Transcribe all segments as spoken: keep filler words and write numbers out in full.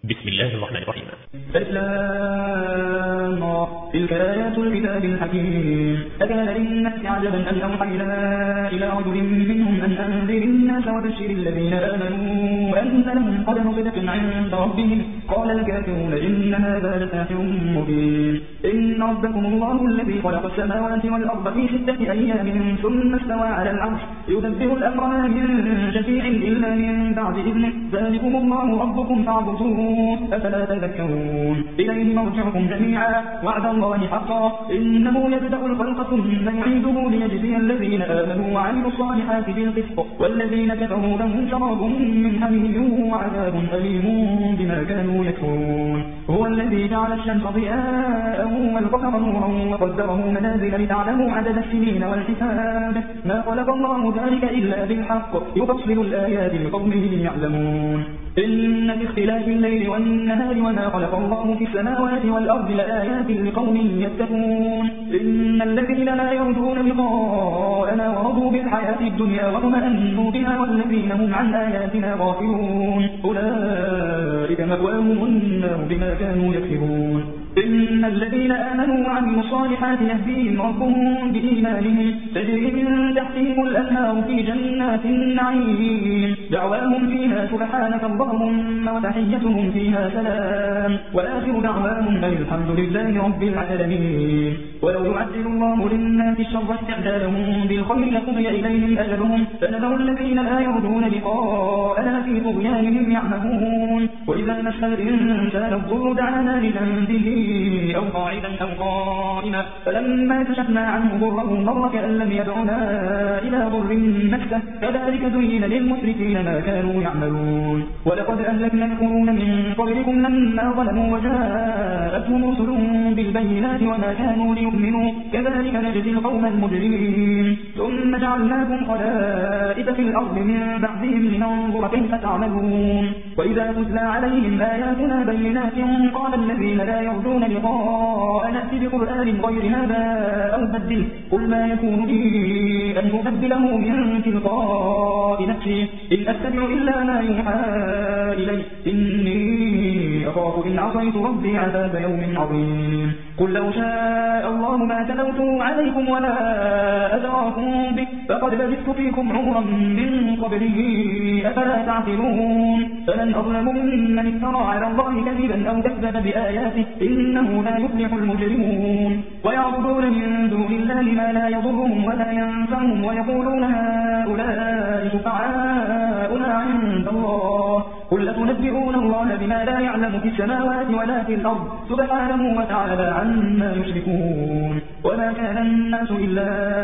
بسم الله الرحمن الرحيم. الإسلام تلك آيات الكتاب الحكيم. أكان للناس عجبا أن أوحينا إلى رجل منهم أن أنذر الناس وبشر الذين آمنوا أن لهم قدم صدق عند ربهم. قال الكافرون إن هذا لساحر مبين. إن ربكم الله الذي خلق السماوات والأرض في ستة أيام ثم استوى على العرش يدبر الأمر ما من شفيع إلا من بعد إذنه ذلكم الله ربكم فاعبدوه أفلا تذكرون. إليه مرجعكم جميعا وعد الله حقا إنه يبدأ الخلق ثم يعيده ليجزي الذين آمنوا وعملوا الصالحات بالقسط والذين كفروا لهم شراب من حميم وعذاب أليم بما كانوا يكفرون. هو الذي جعل الشمس ضياء والقمر نورا وقدره منازل لتعلموا عدد السنين والحساب ما خلق الله ذلك إلا بالحق يفصل الآيات لقوم يعلمون. إن في اختلاف الليل والنهار وما خلق الله في السماوات والأرض لآيات لقوم يتقون. إن الذين لا يرجون لقاءنا ورضوا بالحياة الدنيا واطمأنوا بها والذين هم عن آياتنا غافلون أولئك مأواهم النار بما كانوا يكسبون. إن الذين آمنوا وعملوا الصالحات يهديهم ربهم بإيمانهم تجري من تحتهم الأنهار في جنات النعيم دعواهم فيها سبحانك اللهم وتحيتهم فيها سلام وآخر دعواهم أن الحمد لله رب العالمين. ولو يعجل الله للناس الشر استعجالهم بالخير لقضي إليهم أجلهم فنذر الذين لا يرجون لقاءنا في طغيانهم يعمهون. وإذا مس الإنسان الضر دعانا لجنبه أو قاعدا أو قائما فلما كشفنا عنه ضره مر كأن لم يدعنا إلى ضر مسه كذلك زين للمسرفين ما كانوا يعملون. ولقد أهلكنا القرون من قبلكم لما ظلموا وجاءتهم رسل بالبينات وما كانوا ليؤمنوا كذلك نجزي القوم المجرمين. ثم جعلناكم خلائف في الأرض من بعدهم لننظر كيف تعملون. وإذا تتلى عليهم آياتنا بينات قال الذين لا يرجون لقاء نأتي بقرآن غير هذا أو بدله قل ما يكون لي أن أبدله من تلقاء نفسي إن أتبع إلا ما يوحى إلي إني أخاف إن عصيت ربي عذاب يوم عظيم. قل لو شاء الله ما تلوته عليكم ولا أدراكم به فقد لبثت فيكم عمرا من قبله أفلا تعقلون. فمن أظلم ممن افترى على الله كذبا أو كذب بآياته إنه لا يفلح المجرمون. ويعبدون من دون الله ما لا يضرهم ولا ينفعهم ويقولون هؤلاء شفعاؤنا عند الله قل أتنبئون الله بما لا يعلم في السماوات ولا في الأرض سبحانه وتعالى عما يشركون. وما كان الناس إلا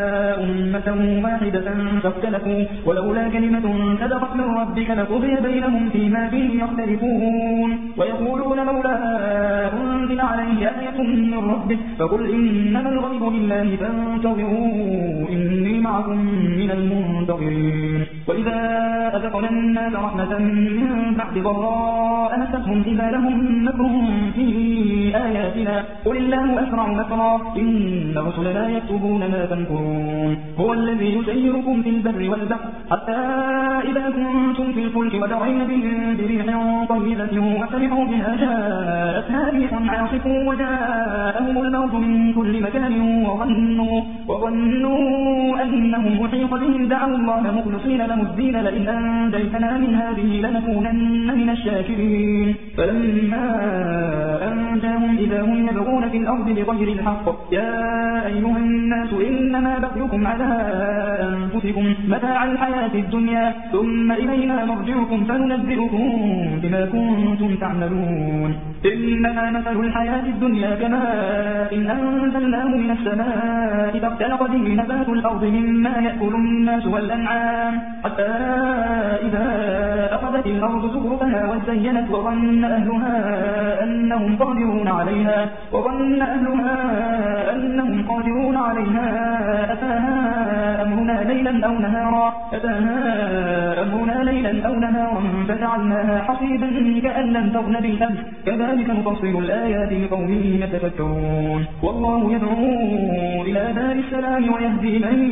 أمة واحدة فاختلفوا ولولا كلمة سبقت من ربك لقضي بينهم فيما فيه يختلفون. ويقولون لولا أنزل عليه آية من ربه فقل إنما الغيب لله فانتظروا إني معكم من المنتظرين. وإذا أذقنا الناس رحمة من بعد ضراء مستهم إذا لهم مكر في آياتنا قل الله أسرع مكرا إن رسلنا يكتبون ما تمكرون. هو الذي يسيركم في البر والبحر حتى إذا كنتم في الفلك ودرين بهم بريح طيبة وفرحوا بها جاءتها ريح عاصف وجاءهم الموت من كل مكان وظنوا, وظنوا أنهم محيط بهم دعوا الله مخلصين له الدين لئن أنجيتنا من هذه لنكونن من الشاكرين. فلما أنجاهم إذا هم يبغون في الأرض بغير الحق يا أيها الناس إنما بغيكم على أنفسكم متاع الحياة الدنيا ثم إلينا مرجعكم فننبئكم بما كنتم تعملون. إنما مثل الحياة الدنيا كماء إن أنزلناه من السماء فاختلط به نبات الأرض مما يأكل الناس والأنعام حتى إذا أخذت الأرض زخرفها وزينت وظن أهلها أنهم قادرون عليها وظن أهلها أنهم قادرون عليها أتاها أمرنا ليلا أو نهارا أتاها أمرنا ليلا أو نهارا فجعلناها حصيدا كأن لم تغن بالأمس كذلك نفصل الآيات لقوم يتفكرون والله يدعو إلى دار السلام ويهدي من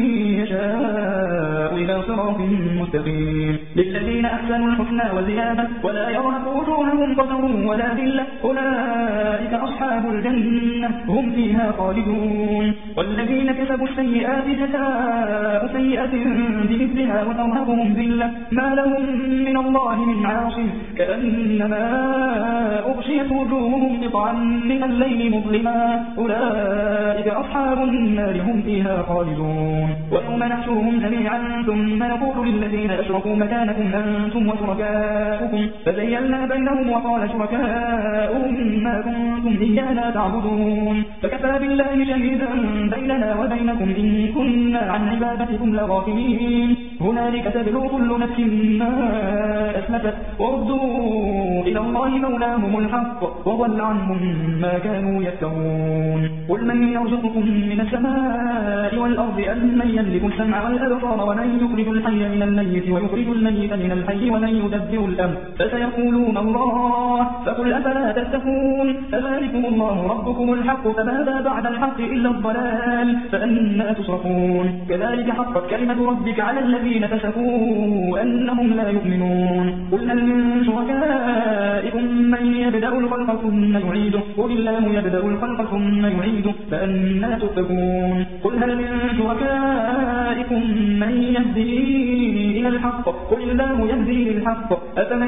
يشاء إلى صراط مستقيم للذين أحسنوا الحسنى وزيادة ولا يرهق وجوههم قتر ولا ذلة أولئك أصحاب الجنة هم فيها خالدون والذين كسبوا السيئات جزاء سيئة بمثلها وترهقهم ذلة ما لهم من الله من عاصم كأنما أغشيت وجوههم قطعا من الليل مظلما أولئك أصحاب النار هم فيها خالدون ويوم نحشرهم جميعا ثم نقول للذين أشركوا مكانكم أنتم وشركاؤكم فزيلنا بينهم وقال شركاؤهم ما كنتم إيانا تعبدون فكفى بالله شهيدا بيننا وبينكم إن كنا عن عبادتكم لغافلين هنالك تبلو كل نفس ما أسلفت وردوا إلى الله مولاهم الحق وضل عنهم ما كانوا يفترون قل من يرزقكم من السماء والأرض أم من يملك السمع والأبصار ومن يخرج الحي من الميت ويخرج الميت من الحي ومن يدبر الأمر فسيقولون الله فقل أفلا تتقون فذلكم الله ربكم الحق فماذا بعد الحق إلا الضلال فأنا تصرفون كذلك حقت كلمة ربك على الذين فسقوا أنهم لا يؤمنون قل هل من شركائكم من يبدأ الخلق ثم يعيده قل الله يبدأ الخلق ثم يعيده فأنا تؤفكون قل هل من شركائكم من يهدي إلى الحق قل الله يهدي للحق أفمن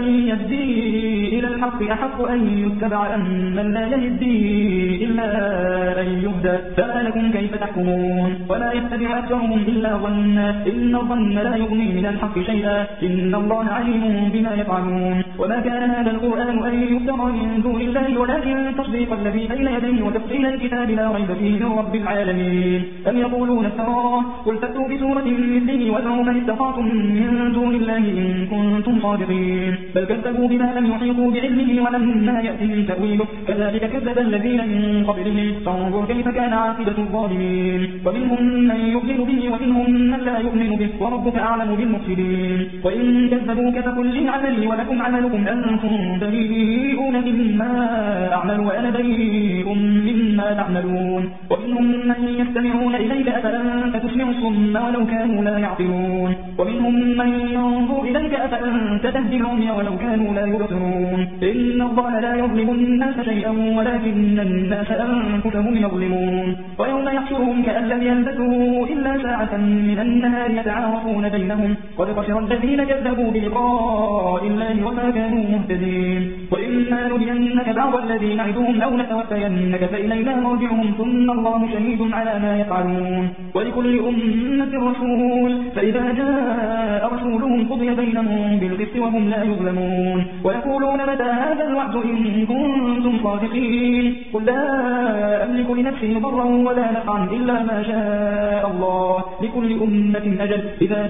يهدي إلى الحق أحق أن يتبع أم من لا يهدي إلا أن يهدى فما لكم كيف تحكمون ولا يتبع أكثرهم إلا ظنا إن الظن لا يغني من الحق شيئا إن الله عليم بما يفعلون وما كان هذا القرآن أن يفترى من دون الله ولكن تصديق الذي بين يديه وتفصيل الكتاب لا ريب فيه من رب العالمين أم يقولون افتراه قل فأتوا بسورة مثله وادعوا من استطعتم من دون الله إن كنتم صادقين بل كذبوا بما لم يحيطوا بعلمه ولما يأتهم تأويله كذلك كذب الذين من قبلهم فانظر كيف كان عاقبة الظالمين ومنهم من يؤمن به ومنهم من لا يؤمن به وربك أعلم بالمفسدين وإن كذبوك فقل لي عملي ولكم عملكم أنتم بريئون مما أعمل وأنا بريء مما تعملون ومنهم من يستمعون إليك أفأنت تسمع الصم ولو كانوا لا يعقلون ومنهم من ينظر إليك أفأنت تهدي العمي ولو كانوا لا يبصرون إن الله لا يظلم الناس شيئا ولكن الناس أنفسهم يظلمون ويوم يحشرهم كأن لم يلبثوا إلا ساعة من النهار يتعارفون بينهم قد خسر الذين كذبوا بلقاء الله وما كانوا مهتدين وإما نرينك بعض الذين نعدهم أو نتوفينك فإلينا مرجعهم ثم الله شهيد على ما يفعلون ولكل أمة رسول فإذا جاء رسولهم قضي بينهم بالقسط وهم لا يظلمون ويقولون متى هذا الوعد إن كنتم صادقين قل لا أملك لنفسي ضرا ولا نفعا إلا ما شاء الله لكل أمة أجل إذا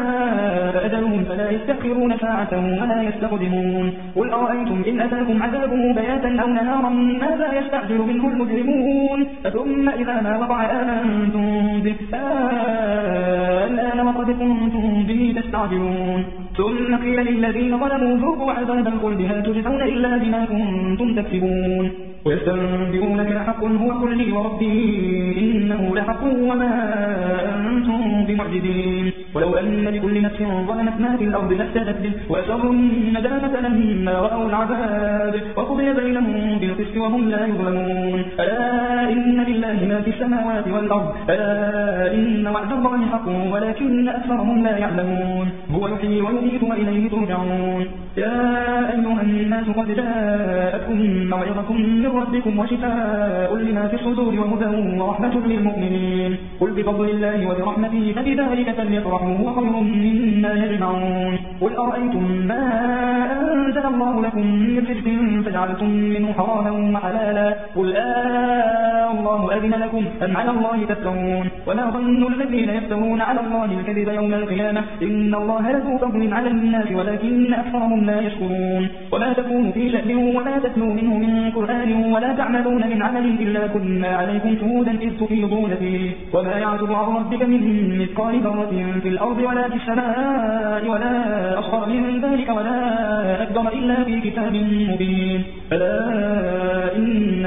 جاء أجلهم فلا يستأخرون ساعة ولا يستقدمون قل أرأيتم إن أتاكم عذابه بياتا أو نهارا ماذا يستعجل منه المجرمون ثم إذا ما وقع آمنتم به الآن وقد كنتم به تستعجلون ثم قيل للذين ظلموا ذوقوا عذاب الخلد هل تجزون إلا بما كنتم تكسبون ويستنبئونك حق هو قل لي وربي إنه لحق وما أنتم بمعجزين ولو أن لكل نفس ظلمت ما في الأرض لافتدت به وأسروا الندامة لما رأوا العذاب وقضي بينهم بالقسط وهم لا يظلمون ألا إن لله ما في السماوات والأرض ألا إن وعد الله حق ولكن أكثرهم لا يعلمون هو يحيي ويميت وإليه ترجعون يا أيها الناس قد جاءتكم موعظة من ربكم وشفاء لما في الصدور وهدى ورحمة للمؤمنين قل بفضل الله وبرحمته فبذلك فليفرحوا هو خير مما يجمعون قل أرأيتم ما أنزل الله لكم من رزق فجعلتم منه حراما وحلالا قل الله أذن لكم أم على الله تفترون وما ظن الذين يفترون على الله الكذب يوم القيامة إن الله لذو فضل على الناس ولكن أكثرهم لا يشكرون وما تكون في شأن ولا تتلو منه من قرآن ولا تعملون من عمل إلا كنا عليكم شهودا إذ تفيضون فيه وما يعزب عن ربك من مثقال ذرة في الأرض ولا في السماء ولا أصغر من ذلك ولا أكبر إلا في كتاب مبين ألا إن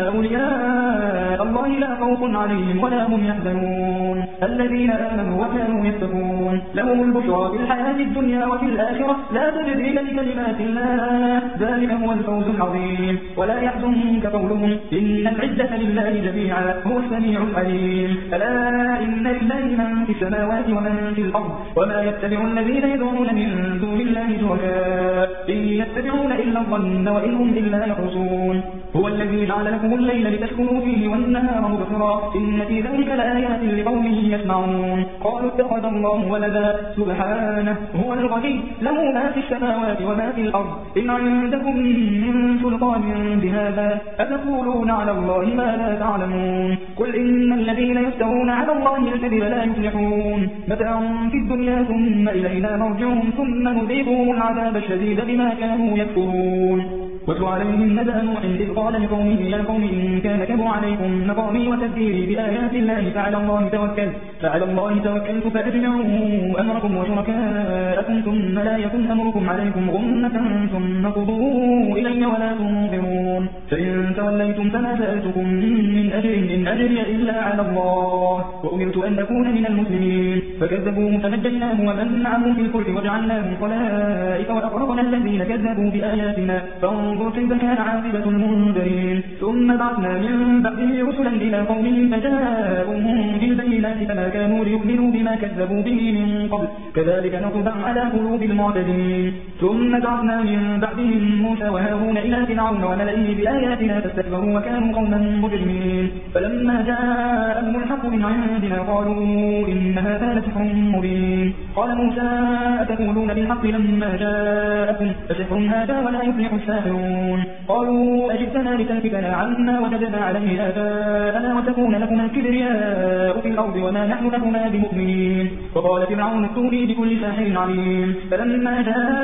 أولياء الله لا خوف عليهم ولا هم يحزنون الذين آمنوا وكانوا يتقون لهم البشرى في الحياة الدنيا وفي الآخرة لا تبديل لكلمات الله ذلك هو الفوز العظيم ولا يحزنك قولهم إن العزة لله جميعا هو السميع العليم ألا إن لله من في السماوات ومن في الأرض وما يتبع الذين يدعون من دون الله شركاء إن يتبعون إلا الظن وإن هم إلا يخرصون هو الذي جعل لكم الليل لتسكنوا فيه والنهار مبصرا إن في ذلك لآيات لقوم يسمعون قالوا اتخذ الله ولدا سبحانه هو الغني له ما في السماوات وما في الأرض إن عندكم من سلطان بهذا أتقولون على الله ما لا تعلمون قل إن الذين يفترون على الله الكذب لا يفلحون متاع في الدنيا ثم إلينا مرجعهم ثم نذيقهم العذاب الشديد بما كانوا يكفرون واتل عليهم نبأ نوح إذ قال لقومه يا قوم إن كان كبر عليكم مقامي وتذكيري بآيات الله فعلى الله توكل فعلى الله توكلت فأجمعوا أمركم وشركاءكم ثم لا يكن أمركم عليكم غمة ثم قضوا إلي ولا تنظرون فإن توليتم فما سألتكم من أجر إن أجري إلا على الله وأمرت أن أكون من المسلمين فكذبوه فنجيناه ومن معه في الفلك وجعلناهم خلائف وأغرقنا الذين كذبوا بآياتنا فانظر كيف كان عاقبة المنذرين ثم بعثنا من بعده رسلا إلى قومهم فجاءوهم بالبينات فما كانوا ليؤمنوا بما كذبوا به من قبل كذلك نطبع على قلوب المعتدين ثم بعثنا من بعدهم موسى وهارون إلى فرعون وملئه بآياتنا فاستكبروا وكانوا قوما مجرمين فلما جاءهم الحق من عندنا قالوا إن هذا لسحر مبين قال موسى أتقولون بالحق لما جاءكم فسحر هذا ولا يفلح الساحرون قالوا أجئتنا لتلفتنا عما وجدنا عليه آباءنا وتكون لكما الكبرياء في الأرض وما نحن لكما بمؤمنين وقال فرعون ائتوني بكل ساحر عليم فلما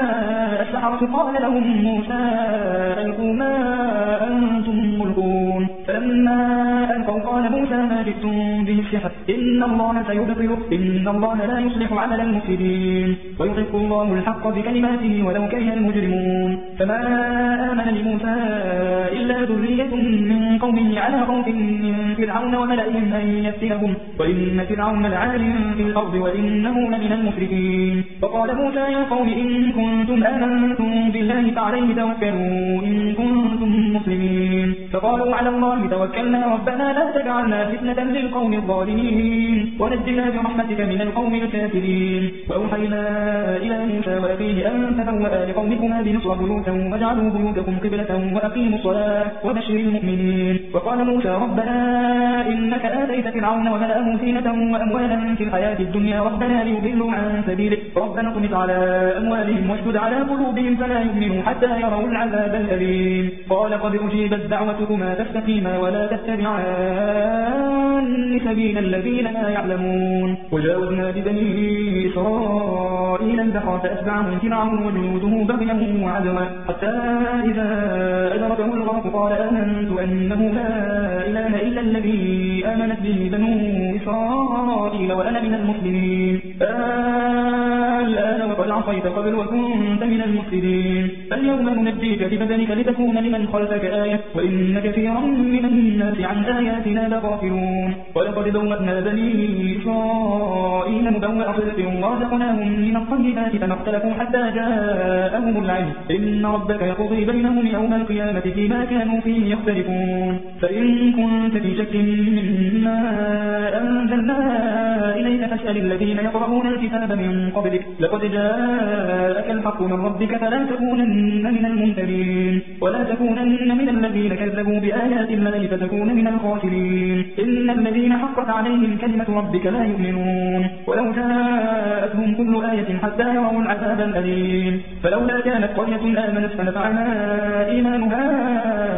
جاء السحرة قال لهم موسى ألقوا ما أنتم ملقون فلما ألقوا قال موسى ما جئتم به السحر إن الله سيبطله إن الله لا يصلح عمل المفسدين ويحق الله الحق بكلماته ولو كره المجرمون فما آمن لموسى إلا ذرية من قومه على خوف من فرعون وملئهم أن يفتنهم وإن فرعون لعال في الأرض وإنه لمن المسرفين فقال موسى يا قوم إن كنتم آمنتم بالله فعليه توكلوا إن كنتم مسلمين فقالوا على الله توكلنا ربنا لا تجعلنا فتنة للقوم الظالمين ونجنا برحمتك من القوم الكافرين وأوحينا إلى موسى وأخيه أن تبوأ لقومكما بمصر بيوتا واجعلوا بيوتكم قبلة وأقيموا الصلاة وبشر المؤمنين وقال موسى ربنا إنك آتيت فرعون وملأه زينة وأموالا في الحياة الدنيا ربنا ليضلوا عن سبيلك ربنا اطمس على أموالهم واشدد على قلوبهم فلا يؤمنوا حتى يروا العذاب الأليم قال قد أجيبت دعوتكما فاستقيما ولا تتبعان سبيل الذين لا يعلمون وجاوزنا ببني إسرائيل البحر فأتبعهم فرعون وجنوده بغيا وعدوا حتى إذا أدركه الغرق قال آمنت أنه لا إله إلا الذي آمنت به بنو إسرائيل وأنا من المسلمين الآن وقد عصيت قبل وكنت من المفسدين فاليوم ننجيك ببدنك لتكون لمن خلفك آية وإن كثيرا من الناس عن آياتنا لغافلون ولقد بوأنا بني إسرائيل مبوأ صدق ورزقناهم من الطيبات فما اختلفوا حتى جاءهم العلم إن ربك يقضي بينهم يوم القيامة فيما كانوا فيه يختلفون فإن كنت في شك مما أنزلنا إليك فاسأل الذين يقرؤون الكتاب من قبلك لقد جاءك الحق من ربك فلا تكونن من الممترين ولا تكونن من الذين كذبوا بآيات الله فتكون من الخاسرين إن الذين حقت عليهم كلمة ربك لا يؤمنون ولو جاءتهم كل آية حتى يروا العذاب الأليم فلولا كانت قرية آمنت فنفعنا إيمانها إلا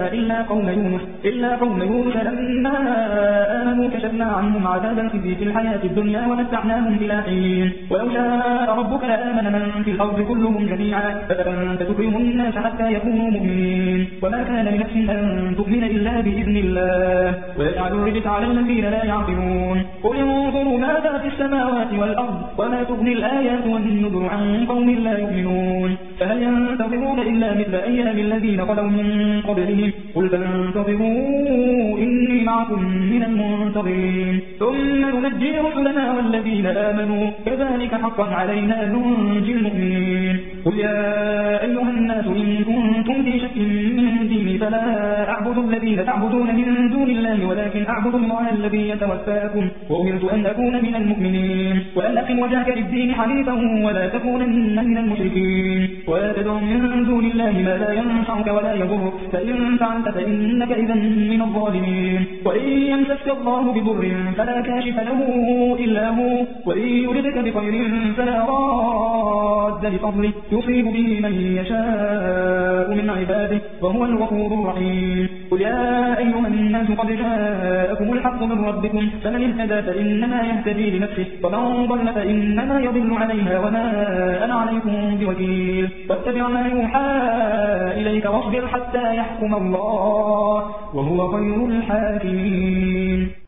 قوم يونس إلا قوم يونس لما آمنوا كشفنا عنهم عذاب الخزي في الحياة الدنيا ومتعناهم إلى حين ولو شاء ربك لآمن من في الأرض كلهم جميعا فأنت تكرم الناس حتى يكونوا مؤمنين وما كان لنفس أن تؤمن إلا بإذن الله ويجعل الرجس على الذين لا يعقلون قل انظروا ماذا في السماوات والأرض وما تغني الآيات والنذر عن قوم لا يؤمنون فهل ينتظرون إلا مثل أيام الذين خلوا من قبلهم قل فانتظروا إني معكم من المنتظرين ثم ننجي رسلنا والذين آمنوا كذلك حقا علينا ننجي المؤمنين قل يا أيها الناس إن كنتم في شك من ديني فلا أعبد الذين تعبدون من دون الله ولكن أعبد الله الذي يتوفاكم وأمرت أن أكون من المؤمنين وأن أقم وجهك للدين حنيفا ولا تكونن من المشركين ولا تدع من دون الله ما لا ينفعك ولا يضرك فإن فعلت فإنك إذا من الظالمين وإن يمسك الله بضر فلا كاشف له إلا هو وإن يردك بخير فلا راد لفضله يصيب به من يشاء من عباده وهو الغفور الرحيم قل يا أيها الناس قد جاءكم الحق من ربكم فمن اهتدى فإنما يهتدي لنفسه ومن ضل فإنما يضل عليها وما أنا عليكم بوكيل واتبع ما يوحى إليك واصبر حتى يحكم الله وهو خير الحاكمين.